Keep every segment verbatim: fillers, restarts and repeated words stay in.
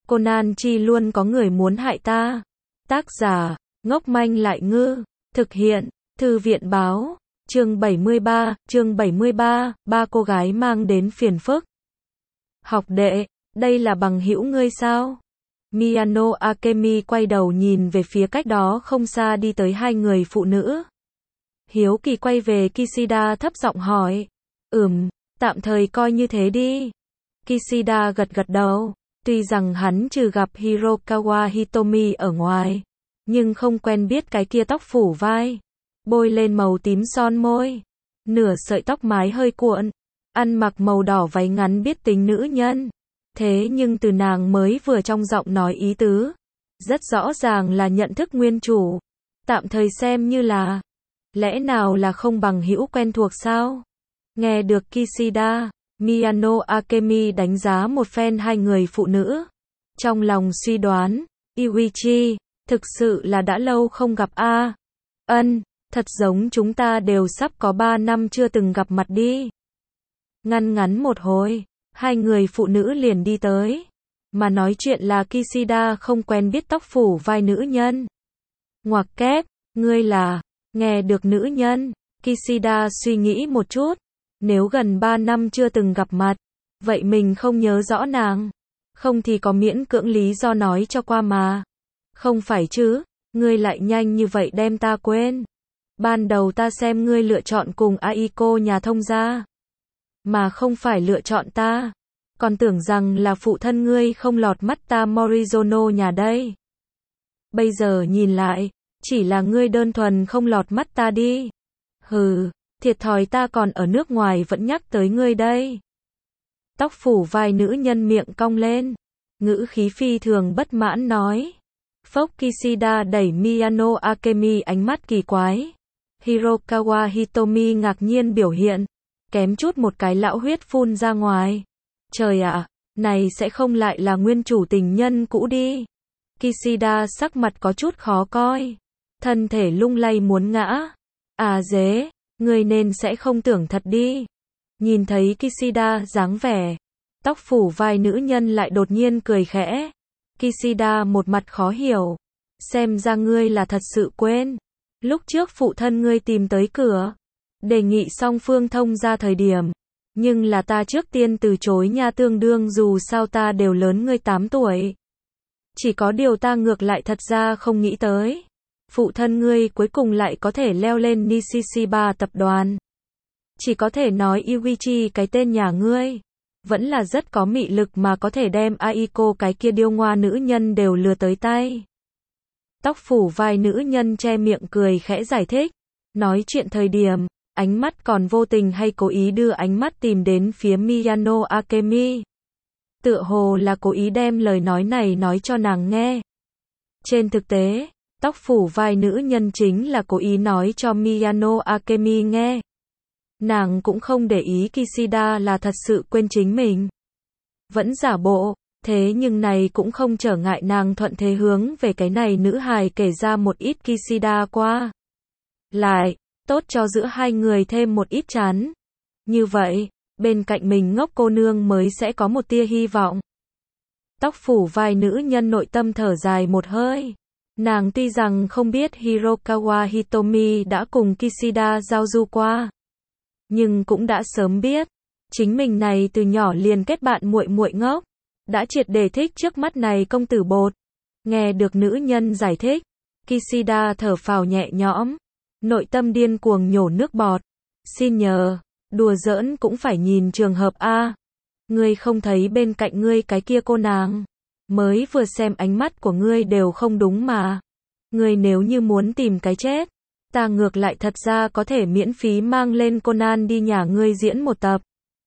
Conan chi luôn có người muốn hại ta. Tác giả, ngốc manh lại ngư. Thực hiện, Thư viện báo. Chương bảy mươi ba, chương bảy mươi ba, ba cô gái mang đến phiền phức. Học đệ, đây là bằng hữu ngươi sao? Miyano Akemi quay đầu nhìn về phía cách đó không xa đi tới hai người phụ nữ. Hiếu kỳ quay về Kishida thấp giọng hỏi. Ừm, tạm thời coi như thế đi. Kishida gật gật đầu. Tuy rằng hắn trừ gặp Hirokawa Hitomi ở ngoài, nhưng không quen biết cái kia tóc phủ vai, bôi lên màu tím son môi, nửa sợi tóc mái hơi cuộn, ăn mặc màu đỏ váy ngắn biết tính nữ nhân. Thế nhưng từ nàng mới vừa trong giọng nói ý tứ, rất rõ ràng là nhận thức nguyên chủ. Tạm thời xem như là, lẽ nào là không bằng hữu quen thuộc sao? Nghe được Kishida, Miyano Akemi đánh giá một phen hai người phụ nữ. Trong lòng suy đoán, Iwichi, thực sự là đã lâu không gặp a. Ân, thật giống chúng ta đều sắp có ba năm chưa từng gặp mặt đi. Ngăn ngắn một hồi, hai người phụ nữ liền đi tới. Mà nói chuyện là Kishida không quen biết tóc phủ vai nữ nhân. Ngoặc kép, ngươi là, nghe được nữ nhân, Kishida suy nghĩ một chút. Nếu gần ba năm chưa từng gặp mặt, vậy mình không nhớ rõ nàng. Không thì có miễn cưỡng lý do nói cho qua mà. Không phải chứ, ngươi lại nhanh như vậy đem ta quên. Ban đầu ta xem ngươi lựa chọn cùng Aiko nhà thông gia, mà không phải lựa chọn ta. Còn tưởng rằng là phụ thân ngươi không lọt mắt ta Morizono nhà đây. Bây giờ nhìn lại, chỉ là ngươi đơn thuần không lọt mắt ta đi. Hừ. Thiệt thòi ta còn ở nước ngoài vẫn nhắc tới ngươi đây. Tóc phủ vai nữ nhân miệng cong lên, ngữ khí phi thường bất mãn nói. Phốc. Kishida đẩy Miyano Akemi ánh mắt kỳ quái. Hirokawa Hitomi ngạc nhiên biểu hiện, kém chút một cái lão huyết phun ra ngoài. Trời ạ, này sẽ không lại là nguyên chủ tình nhân cũ đi. Kishida sắc mặt có chút khó coi, thân thể lung lay muốn ngã. À dế, ngươi nên sẽ không tưởng thật đi. Nhìn thấy Kishida dáng vẻ, tóc phủ vai nữ nhân lại đột nhiên cười khẽ. Kishida một mặt khó hiểu. Xem ra ngươi là thật sự quên. Lúc trước phụ thân ngươi tìm tới cửa, đề nghị song phương thông ra thời điểm. Nhưng là ta trước tiên từ chối nha, tương đương dù sao ta đều lớn ngươi tám tuổi. Chỉ có điều ta ngược lại thật ra không nghĩ tới. Phụ thân ngươi cuối cùng lại có thể leo lên Nishiba tập đoàn. Chỉ có thể nói Iwichi cái tên nhà ngươi vẫn là rất có mị lực mà có thể đem Aiko cái kia điêu ngoa nữ nhân đều lừa tới tay. Tóc phủ vai nữ nhân che miệng cười khẽ giải thích. Nói chuyện thời điểm, ánh mắt còn vô tình hay cố ý đưa ánh mắt tìm đến phía Miyano Akemi. Tựa hồ là cố ý đem lời nói này nói cho nàng nghe. Trên thực tế, tóc phủ vai nữ nhân chính là cố ý nói cho Miyano Akemi nghe. Nàng cũng không để ý Kishida là thật sự quên chính mình, vẫn giả bộ, thế nhưng này cũng không trở ngại nàng thuận thế hướng về cái này nữ hài kể ra một ít Kishida qua. Lại, tốt cho giữa hai người thêm một ít chán. Như vậy, bên cạnh mình ngốc cô nương mới sẽ có một tia hy vọng. Tóc phủ vai nữ nhân nội tâm thở dài một hơi. Nàng tuy rằng không biết Hirokawa Hitomi đã cùng Kishida giao du qua, nhưng cũng đã sớm biết, chính mình này từ nhỏ liền kết bạn muội muội ngốc, đã triệt để thích trước mắt này công tử bột. Nghe được nữ nhân giải thích, Kishida thở phào nhẹ nhõm, nội tâm điên cuồng nhổ nước bọt. Xin nhờ, đùa giỡn cũng phải nhìn trường hợp a. Ngươi không thấy bên cạnh ngươi cái kia cô nàng, mới vừa xem ánh mắt của ngươi đều không đúng mà. Ngươi nếu như muốn tìm cái chết, ta ngược lại thật ra có thể miễn phí mang lên Conan đi nhà ngươi diễn một tập.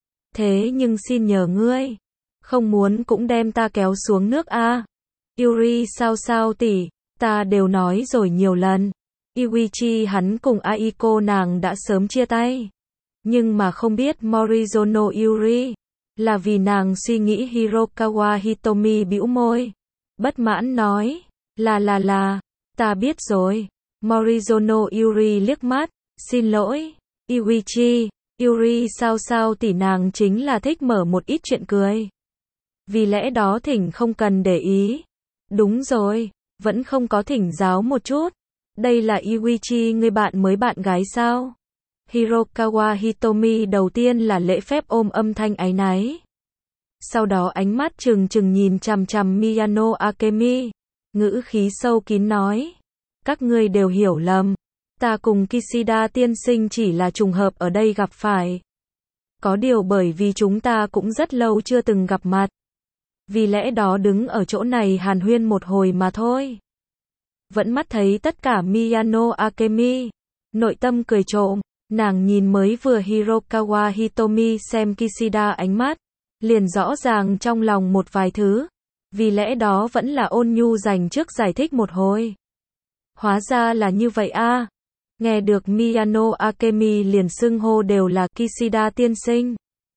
Thế nhưng xin nhờ ngươi, không muốn cũng đem ta kéo xuống nước a. Yuri sao sao tỷ, ta đều nói rồi nhiều lần. Iwichi hắn cùng Aiko nàng đã sớm chia tay. Nhưng mà không biết Morizono Yuri, là vì nàng suy nghĩ Hirokawa Hitomi bĩu môi, bất mãn nói, là là là, ta biết rồi. Morizono Yuri liếc mắt, xin lỗi, Iwichi, Yuri sao sao tỷ nàng chính là thích mở một ít chuyện cười. Vì lẽ đó thỉnh không cần để ý. Đúng rồi, vẫn không có thỉnh giáo một chút. Đây là Yuichi người bạn mới bạn gái sao? Hirokawa Hitomi đầu tiên là lễ phép ôm âm thanh áy náy. Sau đó ánh mắt trừng trừng nhìn chằm chằm Miyano Akemi. Ngữ khí sâu kín nói. Các ngươi đều hiểu lầm. Ta cùng Kishida tiên sinh chỉ là trùng hợp ở đây gặp phải. Có điều bởi vì chúng ta cũng rất lâu chưa từng gặp mặt. Vì lẽ đó đứng ở chỗ này hàn huyên một hồi mà thôi. Vẫn mắt thấy tất cả Miyano Akemi. Nội tâm cười trộm. Nàng nhìn mới vừa Hirokawa Hitomi xem Kishida ánh mắt. Liền rõ ràng trong lòng một vài thứ. Vì lẽ đó vẫn là ôn nhu dành trước giải thích một hồi. Hóa ra là như vậy a. À. Nghe được Miyano Akemi liền xưng hô đều là Kishida tiên sinh.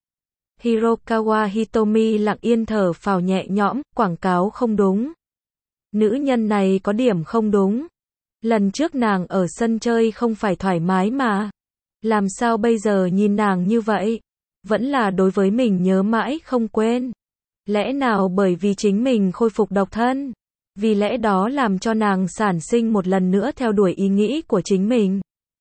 Hirokawa Hitomi lặng yên thở phào nhẹ nhõm, quảng cáo không đúng. Nữ nhân này có điểm không đúng. Lần trước nàng ở sân chơi không phải thoải mái mà. Làm sao bây giờ nhìn nàng như vậy? Vẫn là đối với mình nhớ mãi không quên. Lẽ nào bởi vì chính mình khôi phục độc thân? Vì lẽ đó làm cho nàng sản sinh một lần nữa theo đuổi ý nghĩ của chính mình.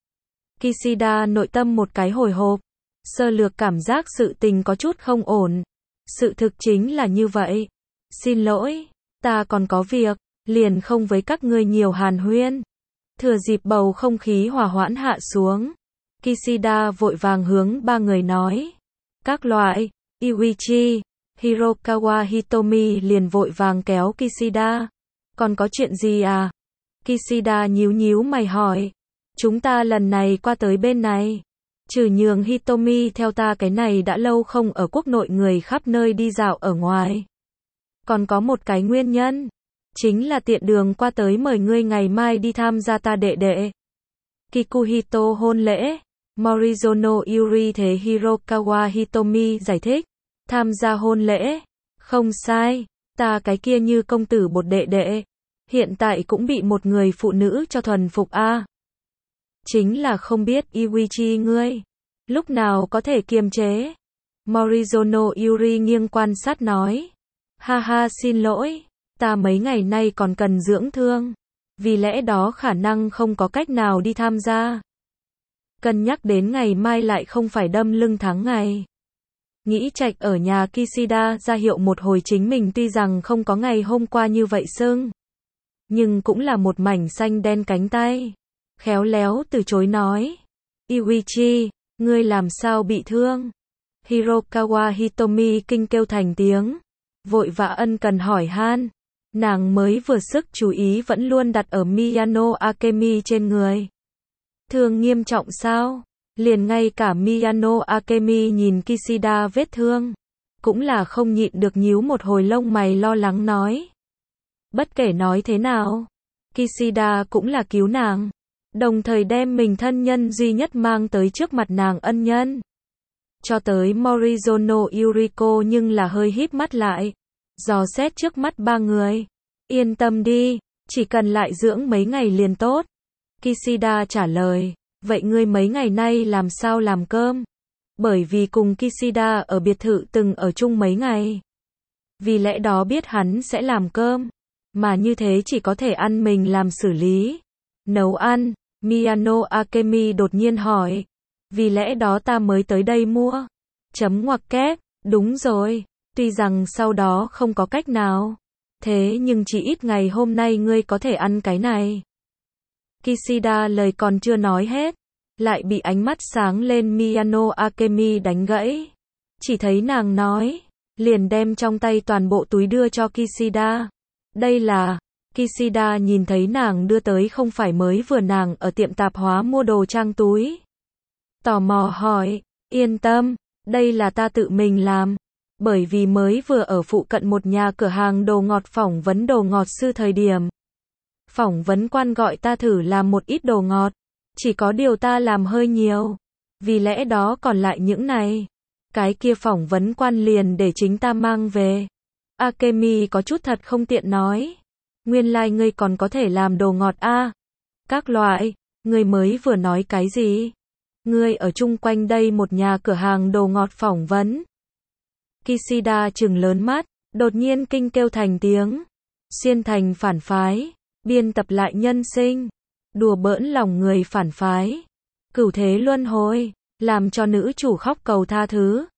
Kishida nội tâm một cái hồi hộp. Sơ lược cảm giác sự tình có chút không ổn. Sự thực chính là như vậy. Xin lỗi, ta còn có việc, liền không với các ngươi nhiều hàn huyên. Thừa dịp bầu không khí hòa hoãn hạ xuống. Kishida vội vàng hướng ba người nói. Các loại, Yuichi, Hirokawa Hitomi liền vội vàng kéo Kishida. Còn có chuyện gì à? Kishida nhíu nhíu mày hỏi. Chúng ta lần này qua tới bên này. Trừ nhường Hitomi theo ta cái này đã lâu không ở quốc nội người khắp nơi đi dạo ở ngoài. Còn có một cái nguyên nhân. Chính là tiện đường qua tới mời ngươi ngày mai đi tham gia ta đệ đệ Kikuhito hôn lễ. Morizono Yuri thế Hirokawa Hitomi giải thích. Tham gia hôn lễ. Không sai. Ta cái kia như công tử bột đệ đệ. Hiện tại cũng bị một người phụ nữ cho thuần phục a. À. Chính là không biết Yuichi ngươi. Lúc nào có thể kiềm chế. Morizono Yuri nghiêng quan sát nói. Ha ha xin lỗi. Ta mấy ngày nay còn cần dưỡng thương. Vì lẽ đó khả năng không có cách nào đi tham gia. Cân nhắc đến ngày mai lại không phải đâm lưng tháng ngày. Nghĩ trạch ở nhà Kishida ra hiệu một hồi chính mình tuy rằng không có ngày hôm qua như vậy sưng. Nhưng cũng là một mảnh xanh đen cánh tay. Khéo léo từ chối nói. Yuichi, ngươi làm sao bị thương? Hirokawa Hitomi kinh kêu thành tiếng. Vội vã ân cần hỏi han. Nàng mới vừa sức chú ý vẫn luôn đặt ở Miyano Akemi trên người. Thương nghiêm trọng sao? Liền ngay cả Miyano Akemi nhìn Kishida vết thương. Cũng là không nhịn được nhíu một hồi lông mày lo lắng nói. Bất kể nói thế nào. Kishida cũng là cứu nàng. Đồng thời đem mình thân nhân duy nhất mang tới trước mặt nàng ân nhân. Cho tới Morizono Yuriko nhưng là hơi híp mắt lại. Dò xét trước mắt ba người. Yên tâm đi, chỉ cần lại dưỡng mấy ngày liền tốt. Kishida trả lời. Vậy ngươi mấy ngày nay làm sao làm cơm? Bởi vì cùng Kishida ở biệt thự từng ở chung mấy ngày. Vì lẽ đó biết hắn sẽ làm cơm. Mà như thế chỉ có thể ăn mình làm xử lý. Nấu ăn, Miyano Akemi đột nhiên hỏi. Vì lẽ đó ta mới tới đây mua. Chấm ngoặc kép, đúng rồi. Tuy rằng sau đó không có cách nào. Thế nhưng chỉ ít ngày hôm nay ngươi có thể ăn cái này. Kishida lời còn chưa nói hết. Lại bị ánh mắt sáng lên Miyano Akemi đánh gãy. Chỉ thấy nàng nói. Liền đem trong tay toàn bộ túi đưa cho Kishida. Đây là. Kishida nhìn thấy nàng đưa tới không phải mới vừa nàng ở tiệm tạp hóa mua đồ trang túi. Tò mò hỏi. Yên tâm. Đây là ta tự mình làm. Bởi vì mới vừa ở phụ cận một nhà cửa hàng đồ ngọt phỏng vấn đồ ngọt sư thời điểm. Phỏng vấn quan gọi ta thử làm một ít đồ ngọt. Chỉ có điều ta làm hơi nhiều. Vì lẽ đó còn lại những này. Cái kia phỏng vấn quan liền để chính ta mang về. Akemi có chút thật không tiện nói. Nguyên lai like ngươi còn có thể làm đồ ngọt a. À? Các loại, ngươi mới vừa nói cái gì? Ngươi ở chung quanh đây một nhà cửa hàng đồ ngọt phỏng vấn. Kishida trừng lớn mắt, Đột nhiên kinh kêu thành tiếng. Xuyên thành phản phái. Biên tập lại nhân sinh. Đùa bỡn lòng người phản phái. Cửu thế luân hồi. Làm cho nữ chủ khóc cầu tha thứ.